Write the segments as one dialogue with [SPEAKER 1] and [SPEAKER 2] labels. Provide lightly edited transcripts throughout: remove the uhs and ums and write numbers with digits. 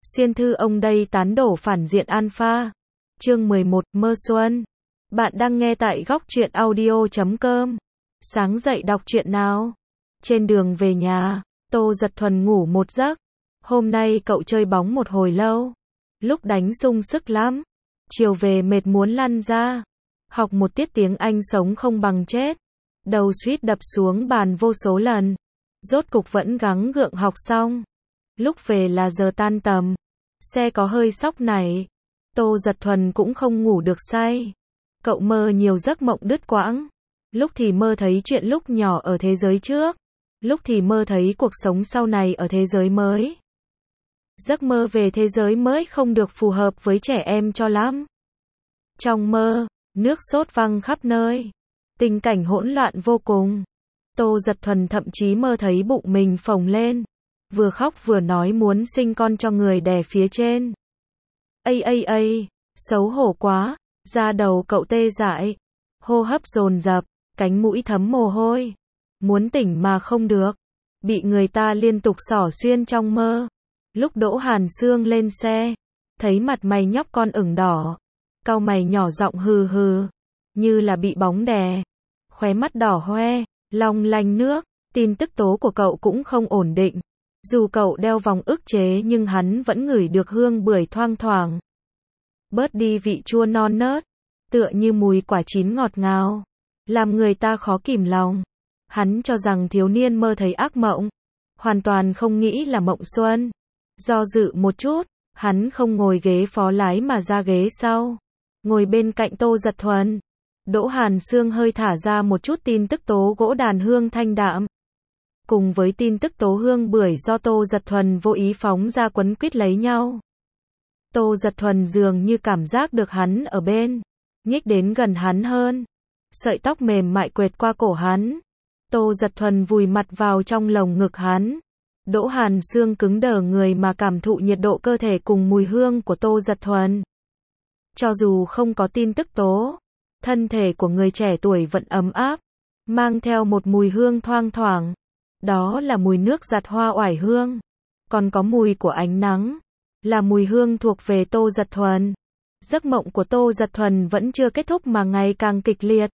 [SPEAKER 1] Xuyên thư ông đây tán đổ phản diện alpha. Chương 11, mơ xuân. Bạn đang nghe tại góc truyện audio.com. Sáng dậy đọc truyện nào. Trên đường về nhà, Tô Giật Thuần ngủ một giấc. Hôm nay cậu chơi bóng một hồi lâu. Lúc đánh sung sức lắm. Chiều về mệt muốn lăn ra. Học một tiết tiếng Anh sống không bằng chết. Đầu suýt đập xuống bàn vô số lần. Rốt cục vẫn gắng gượng học xong. Lúc về là giờ tan tầm. Xe có hơi sóc này. Tô Giật Thuần cũng không ngủ được say. Cậu mơ nhiều giấc mộng đứt quãng. Lúc thì mơ thấy chuyện lúc nhỏ ở thế giới trước. Lúc thì mơ thấy cuộc sống sau này ở thế giới mới. Giấc mơ về thế giới mới không được phù hợp với trẻ em cho lắm. Trong mơ, nước sốt văng khắp nơi. Tình cảnh hỗn loạn vô cùng. Tô Giật Thuần thậm chí mơ thấy bụng mình phồng lên. Vừa khóc vừa nói muốn sinh con cho người đẻ phía trên. Xấu hổ quá, da đầu cậu tê dại. Hô hấp dồn dập, cánh mũi thấm mồ hôi. Muốn tỉnh mà không được. Bị người ta liên tục xỏ xuyên trong mơ. Lúc Đỗ Hàn Sương lên xe, thấy mặt mày nhóc con ửng đỏ. Cau mày nhỏ giọng hừ hừ, như là bị bóng đè. Khóe mắt đỏ hoe, long lanh nước. Tin tức tố của cậu cũng không ổn định. Dù cậu đeo vòng ức chế nhưng hắn vẫn ngửi được hương bưởi thoang thoảng. Bớt đi vị chua non nớt, tựa như mùi quả chín ngọt ngào, làm người ta khó kìm lòng. Hắn cho rằng thiếu niên mơ thấy ác mộng, hoàn toàn không nghĩ là mộng xuân. Do dự một chút, hắn không ngồi ghế phó lái mà ra ghế sau, ngồi bên cạnh Tô Giật Thuần. Đỗ Hàn Sương hơi thả ra một chút tin tức tố gỗ đàn hương thanh đạm. Cùng với tin tức tố hương bưởi do Tô Giật Thuần vô ý phóng ra quấn quýt lấy nhau. Tô Giật Thuần dường như cảm giác được hắn ở bên, nhích đến gần hắn hơn. Sợi tóc mềm mại quệt qua cổ hắn. Tô Giật Thuần vùi mặt vào trong lồng ngực hắn. Đỗ Hàn Sương cứng đờ người mà cảm thụ nhiệt độ cơ thể cùng mùi hương của Tô Giật Thuần. Cho dù không có tin tức tố, thân thể của người trẻ tuổi vẫn ấm áp, mang theo một mùi hương thoang thoảng. Đó là mùi nước giặt hoa oải hương. Còn có mùi của ánh nắng, là mùi hương thuộc về Tô Giật Thuần. Giấc mộng của Tô Giật Thuần vẫn chưa kết thúc mà ngày càng kịch liệt.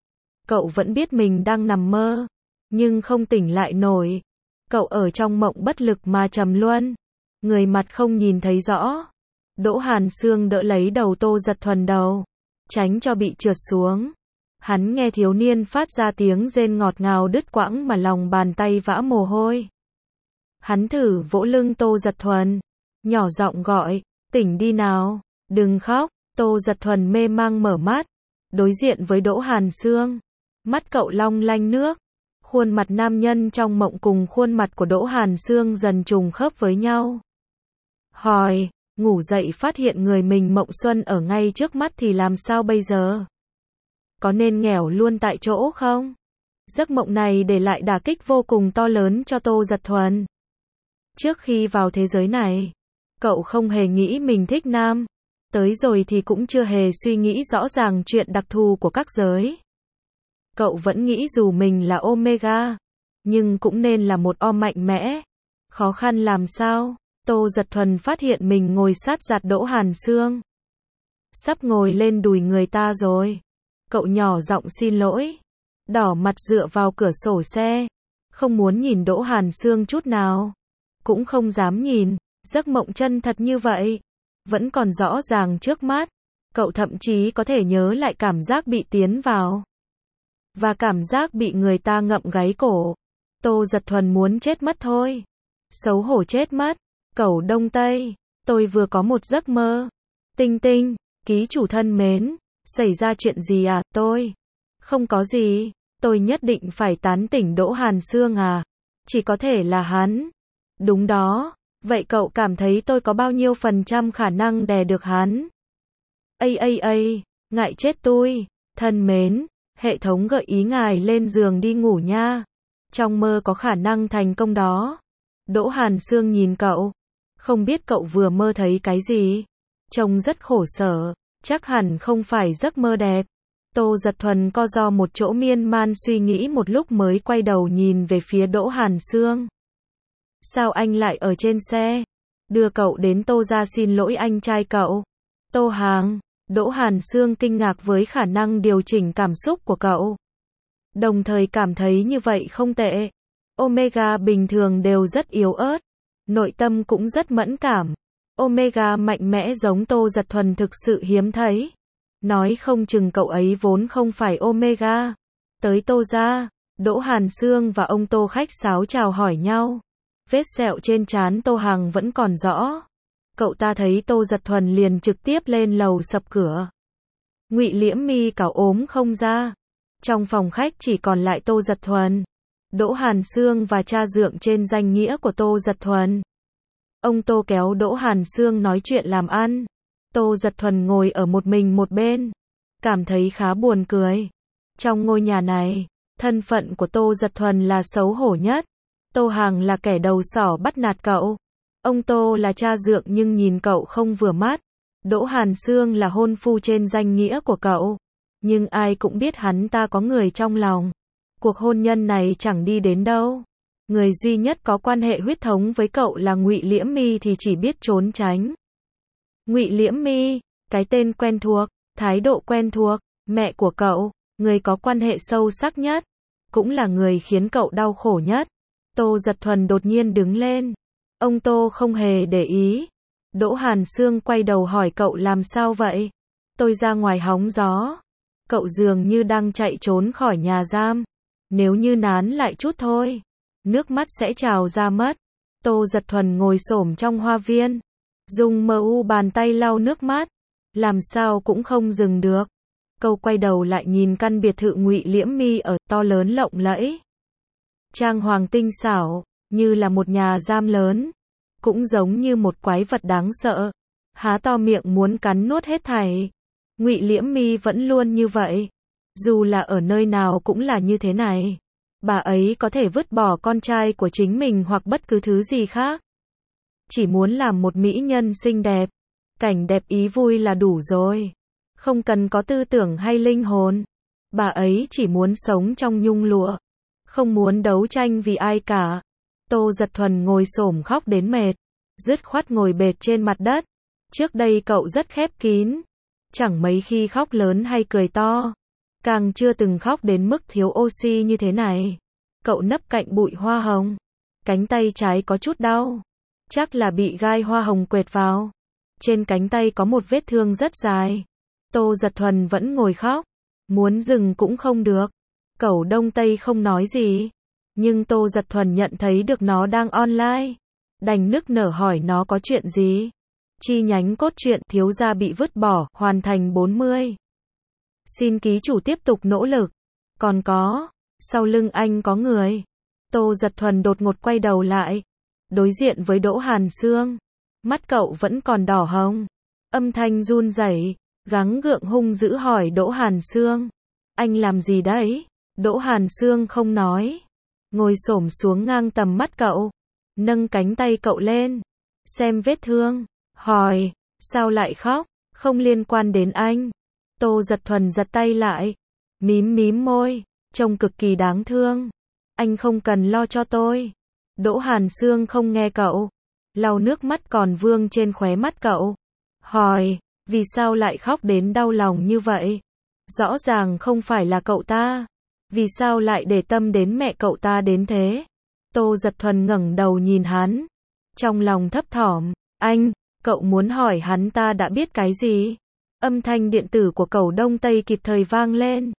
[SPEAKER 1] Cậu vẫn biết mình đang nằm mơ, nhưng không tỉnh lại nổi. Cậu ở trong mộng bất lực mà trầm luân, người mặt không nhìn thấy rõ. Đỗ Hàn Sương đỡ lấy đầu Tô Giật Thuần đầu, tránh cho bị trượt xuống. Hắn nghe thiếu niên phát ra tiếng rên ngọt ngào đứt quãng mà lòng bàn tay vã mồ hôi. Hắn thử vỗ lưng Tô Giật Thuần, nhỏ giọng gọi, tỉnh đi nào, đừng khóc. Tô Giật Thuần mê mang mở mắt, đối diện với Đỗ Hàn Sương. Mắt cậu long lanh nước. Khuôn mặt nam nhân trong mộng cùng khuôn mặt của Đỗ Hàn Sương dần trùng khớp với nhau. Hỏi, ngủ dậy phát hiện người mình mộng xuân ở ngay trước mắt thì làm sao bây giờ? Có nên nghèo luôn tại chỗ không? Giấc mộng này để lại đả kích vô cùng to lớn cho Tô Giật Thuần. Trước khi vào thế giới này, cậu không hề nghĩ mình thích nam. Tới rồi thì cũng chưa hề suy nghĩ rõ ràng chuyện đặc thù của các giới. Cậu vẫn nghĩ dù mình là Omega, nhưng cũng nên là một O mạnh mẽ. Khó khăn làm sao? Tô Giật Thuần phát hiện mình ngồi sát giặt Đỗ Hàn Sương. Sắp ngồi lên đùi người ta rồi. Cậu nhỏ giọng xin lỗi. Đỏ mặt dựa vào cửa sổ xe. Không muốn nhìn Đỗ Hàn Sương chút nào. Cũng không dám nhìn. Giấc mộng chân thật như vậy vẫn còn rõ ràng trước mắt. Cậu thậm chí có thể nhớ lại cảm giác bị tiến vào. Và cảm giác bị người ta ngậm gáy cổ. Tô Giật Thuần muốn chết mất thôi. Xấu hổ chết mất. Cẩu Đông Tây. Tôi vừa có một giấc mơ. Tinh Tinh, ký chủ thân mến. Xảy ra chuyện gì à? Tôi không có gì. Tôi nhất định phải tán tỉnh Đỗ Hàn Sương à? Chỉ có thể là hắn. Đúng đó. Vậy cậu cảm thấy tôi có bao nhiêu % khả năng đè được hắn? Ngại chết tôi. Thân mến, hệ thống gợi ý ngài lên giường đi ngủ nha. Trong mơ có khả năng thành công đó. Đỗ Hàn Sương nhìn cậu. Không biết cậu vừa mơ thấy cái gì? Trông rất khổ sở. Chắc hẳn không phải giấc mơ đẹp. Tô Giật Thuần co ro một chỗ miên man suy nghĩ một lúc mới quay đầu nhìn về phía Đỗ Hàn Sương. Sao anh lại ở trên xe? đưa cậu đến Tô gia xin lỗi anh trai cậu. Tô Hàng, Đỗ Hàn Sương kinh ngạc với khả năng điều chỉnh cảm xúc của cậu. Đồng thời cảm thấy như vậy không tệ. Omega bình thường đều rất yếu ớt, nội tâm cũng rất mẫn cảm. Omega mạnh mẽ giống Tô Giật Thuần thực sự hiếm thấy. Nói không chừng cậu ấy vốn không phải Omega. Tới Tô gia, Đỗ Hàn Sương và ông Tô khách sáo chào hỏi nhau. Vết sẹo trên trán Tô Hằng vẫn còn rõ. Cậu ta thấy Tô Giật Thuần liền trực tiếp lên lầu sập cửa. Ngụy Liễm Mi cáo ốm không ra. Trong phòng khách chỉ còn lại Tô Giật Thuần, Đỗ Hàn Sương và cha dượng trên danh nghĩa của Tô Giật Thuần. Ông Tô kéo Đỗ Hàn Sương nói chuyện làm ăn. Tô Giật Thuần ngồi ở một mình một bên, cảm thấy khá buồn cười. Trong ngôi nhà này, thân phận của Tô Giật Thuần là xấu hổ nhất. Tô Hàng là kẻ đầu sỏ bắt nạt cậu. Ông Tô là cha dượng nhưng nhìn cậu không vừa mắt. Đỗ Hàn Sương là hôn phu trên danh nghĩa của cậu. Nhưng ai cũng biết hắn ta có người trong lòng. Cuộc hôn nhân này chẳng đi đến đâu. Người duy nhất có quan hệ huyết thống với cậu là Ngụy Liễm Mi thì chỉ biết trốn tránh. Ngụy Liễm Mi, cái tên quen thuộc, thái độ quen thuộc, mẹ của cậu, người có quan hệ sâu sắc nhất, cũng là người khiến cậu đau khổ nhất. Tô Giật Thuần đột nhiên đứng lên. Ông Tô không hề để ý. Đỗ Hàn Sương quay đầu hỏi cậu làm sao vậy? Tôi ra ngoài hóng gió. Cậu dường như đang chạy trốn khỏi nhà giam. Nếu như nán lại chút thôi, nước mắt sẽ trào ra mất. Tô Giật Thuần ngồi xổm trong hoa viên, dùng bàn tay lau nước mắt, làm sao cũng không dừng được. Cậu quay đầu lại nhìn căn biệt thự Ngụy Liễm Mi ở, to lớn lộng lẫy. Trang hoàng tinh xảo, như là một nhà giam lớn, cũng giống như một quái vật đáng sợ, há to miệng muốn cắn nuốt hết thảy. Ngụy Liễm Mi vẫn luôn như vậy, dù là ở nơi nào cũng là như thế này. Bà ấy có thể vứt bỏ con trai của chính mình hoặc bất cứ thứ gì khác. Chỉ muốn làm một mỹ nhân xinh đẹp, cảnh đẹp ý vui là đủ rồi. Không cần có tư tưởng hay linh hồn. Bà ấy chỉ muốn sống trong nhung lụa, không muốn đấu tranh vì ai cả. Tô Giật Thuần ngồi xổm khóc đến mệt, dứt khoát ngồi bệt trên mặt đất. Trước đây cậu rất khép kín, chẳng mấy khi khóc lớn hay cười to, càng chưa từng khóc đến mức thiếu oxy như thế này. Cậu nấp cạnh bụi hoa hồng, cánh tay trái có chút đau, chắc là bị gai hoa hồng quệt vào. Trên cánh tay có một vết thương rất dài. Tô Giật Thuần vẫn ngồi khóc, muốn dừng cũng không được. Cẩu Đông Tây không nói gì, nhưng Tô Giật Thuần nhận thấy được nó đang online, đành nức nở hỏi nó có chuyện gì. Chi nhánh cốt truyện thiếu gia bị vứt bỏ, hoàn thành 40. Xin ký chủ tiếp tục nỗ lực. Còn có, sau lưng anh có người. Tô Giật Thuần đột ngột quay đầu lại, đối diện với Đỗ Hàn Sương. Mắt cậu vẫn còn đỏ hồng, âm thanh run rẩy, gắng gượng hung dữ hỏi Đỗ Hàn Sương. Anh làm gì đấy? Đỗ Hàn Sương không nói, ngồi xổm xuống ngang tầm mắt cậu, nâng cánh tay cậu lên, xem vết thương, hỏi, sao lại khóc? Không liên quan đến anh. Tô Giật Thuần giật tay lại, mím môi, trông cực kỳ đáng thương. Anh không cần lo cho tôi. Đỗ Hàn Sương không nghe cậu, lau nước mắt còn vương trên khóe mắt cậu, hỏi, vì sao lại khóc đến đau lòng như vậy? Rõ ràng không phải là cậu ta. Vì sao lại để tâm đến mẹ cậu ta đến thế? Tô Giật Thuần ngẩng đầu nhìn hắn, trong lòng thấp thỏm. Anh, cậu muốn hỏi hắn ta đã biết cái gì? Âm thanh điện tử của Cẩu Đông Tây kịp thời vang lên.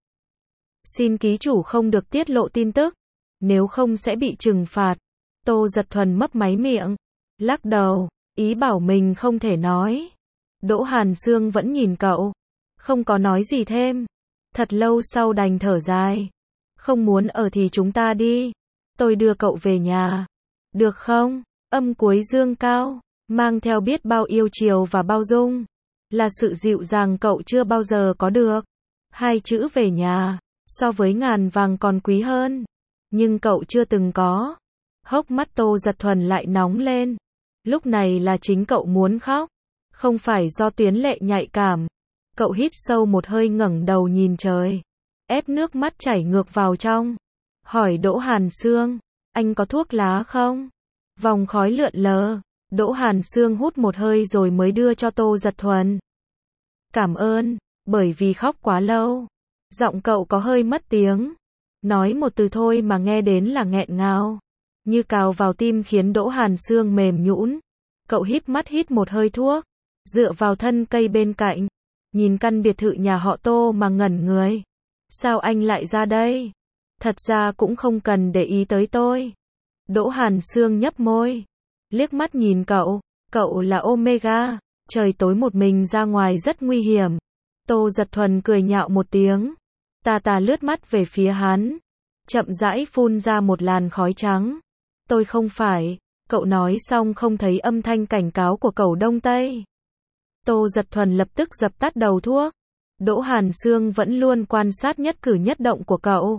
[SPEAKER 1] Xin ký chủ không được tiết lộ tin tức, nếu không sẽ bị trừng phạt. Tô Giật Thuần mấp máy miệng, lắc đầu, ý bảo mình không thể nói. Đỗ Hàn Sương vẫn nhìn cậu, không có nói gì thêm. Thật lâu sau đành thở dài. Không muốn ở thì chúng ta đi. Tôi đưa cậu về nhà. Được không? Âm cuối dương cao, mang theo biết bao yêu chiều và bao dung. Là sự dịu dàng cậu chưa bao giờ có được. Hai chữ về nhà, so với ngàn vàng còn quý hơn. Nhưng cậu chưa từng có. Hốc mắt Tô Giật Thuần lại nóng lên. Lúc này là chính cậu muốn khóc, không phải do tuyến lệ nhạy cảm. Cậu hít sâu một hơi ngẩng đầu nhìn trời, ép nước mắt chảy ngược vào trong. Hỏi Đỗ Hàn Sương, anh có thuốc lá không? Vòng khói lượn lờ, Đỗ Hàn Sương hút một hơi rồi mới đưa cho Tô Giật Thuần. Cảm ơn, bởi vì khóc quá lâu. Giọng cậu có hơi mất tiếng. Nói một từ thôi mà nghe đến là nghẹn ngào. Như cào vào tim khiến Đỗ Hàn Sương mềm nhũn. Cậu híp mắt hít một hơi thuốc. Dựa vào thân cây bên cạnh. Nhìn căn biệt thự nhà họ Tô mà ngẩn người. Sao anh lại ra đây? Thật ra cũng không cần để ý tới tôi. Đỗ Hàn Sương nhấp môi. Liếc mắt nhìn cậu. Cậu là Omega. Trời tối một mình ra ngoài rất nguy hiểm. Tô Giật Thuần cười nhạo một tiếng. Ta lướt mắt về phía hắn. Chậm rãi phun ra một làn khói trắng. Tôi không phải. Cậu nói xong không thấy âm thanh cảnh cáo của cẩu Đông Tây. Tô Giật Thuần lập tức dập tắt đầu thuốc. Đỗ Hàn Sương vẫn luôn quan sát nhất cử nhất động của cậu.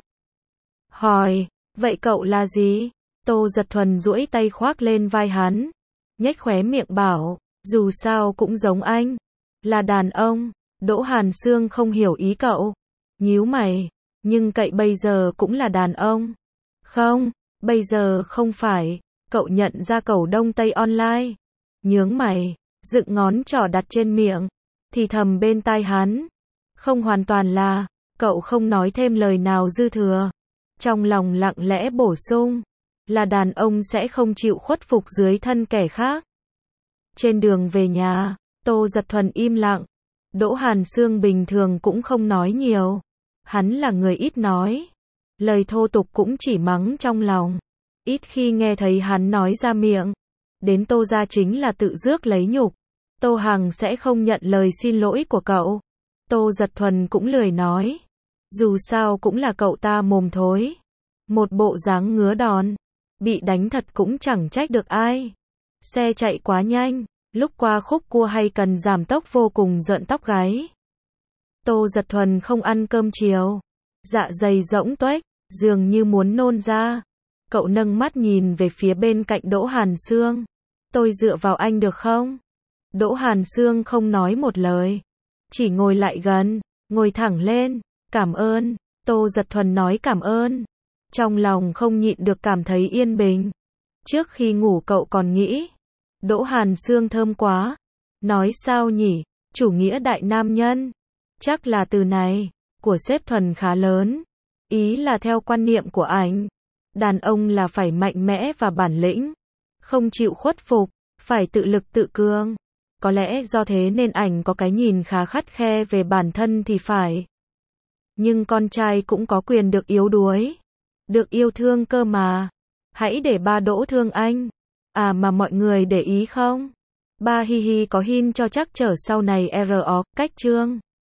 [SPEAKER 1] Hỏi, vậy cậu là gì? Tô Giật Thuần duỗi tay khoác lên vai hắn. Nhếch khóe miệng bảo, dù sao cũng giống anh. Là đàn ông. Đỗ Hàn Sương không hiểu ý cậu. Nhíu mày, nhưng cậy bây giờ cũng là đàn ông. Không, bây giờ không phải. Cậu nhận ra cẩu Đông Tây online. Nhướng mày, dựng ngón trỏ đặt trên miệng. Thì thầm bên tai hắn. Không hoàn toàn là. Cậu không nói thêm lời nào dư thừa. Trong lòng lặng lẽ bổ sung. Là đàn ông sẽ không chịu khuất phục dưới thân kẻ khác. Trên đường về nhà, Tô Giật Thuần im lặng. Đỗ Hàn Sương bình thường cũng không nói nhiều. Hắn là người ít nói. Lời thô tục cũng chỉ mắng trong lòng. Ít khi nghe thấy hắn nói ra miệng. Đến Tô gia chính là tự rước lấy nhục. Tô Hằng sẽ không nhận lời xin lỗi của cậu. Tô Giật Thuần cũng lười nói. Dù sao cũng là cậu ta mồm thối. Một bộ dáng ngứa đòn. Bị đánh thật cũng chẳng trách được ai. Xe chạy quá nhanh. Lúc qua khúc cua hay cần giảm tốc vô cùng rợn tóc gáy. Tô Giật Thuần không ăn cơm chiều. Dạ dày rỗng tuếch, dường như muốn nôn ra. Cậu nâng mắt nhìn về phía bên cạnh Đỗ Hàn Sương. Tôi dựa vào anh được không? Đỗ Hàn Sương không nói một lời. Chỉ ngồi lại gần, ngồi thẳng lên. Cảm ơn. Tô Giật Thuần nói cảm ơn. Trong lòng không nhịn được cảm thấy yên bình. Trước khi ngủ cậu còn nghĩ. Đỗ Hàn Sương thơm quá. Nói sao nhỉ? Chủ nghĩa đại nam nhân. Chắc là từ này. Của sếp Thuần khá lớn. Ý là theo quan niệm của ảnh. Đàn ông là phải mạnh mẽ và bản lĩnh. Không chịu khuất phục. Phải tự lực tự cường. Có lẽ do thế nên ảnh có cái nhìn khá khắt khe về bản thân thì phải. Nhưng con trai cũng có quyền được yếu đuối. Được yêu thương cơ mà. Hãy để ba Đỗ thương anh. À mà mọi người để ý không? Ba hi hi có hin cho chắc trở sau này RO cách chương.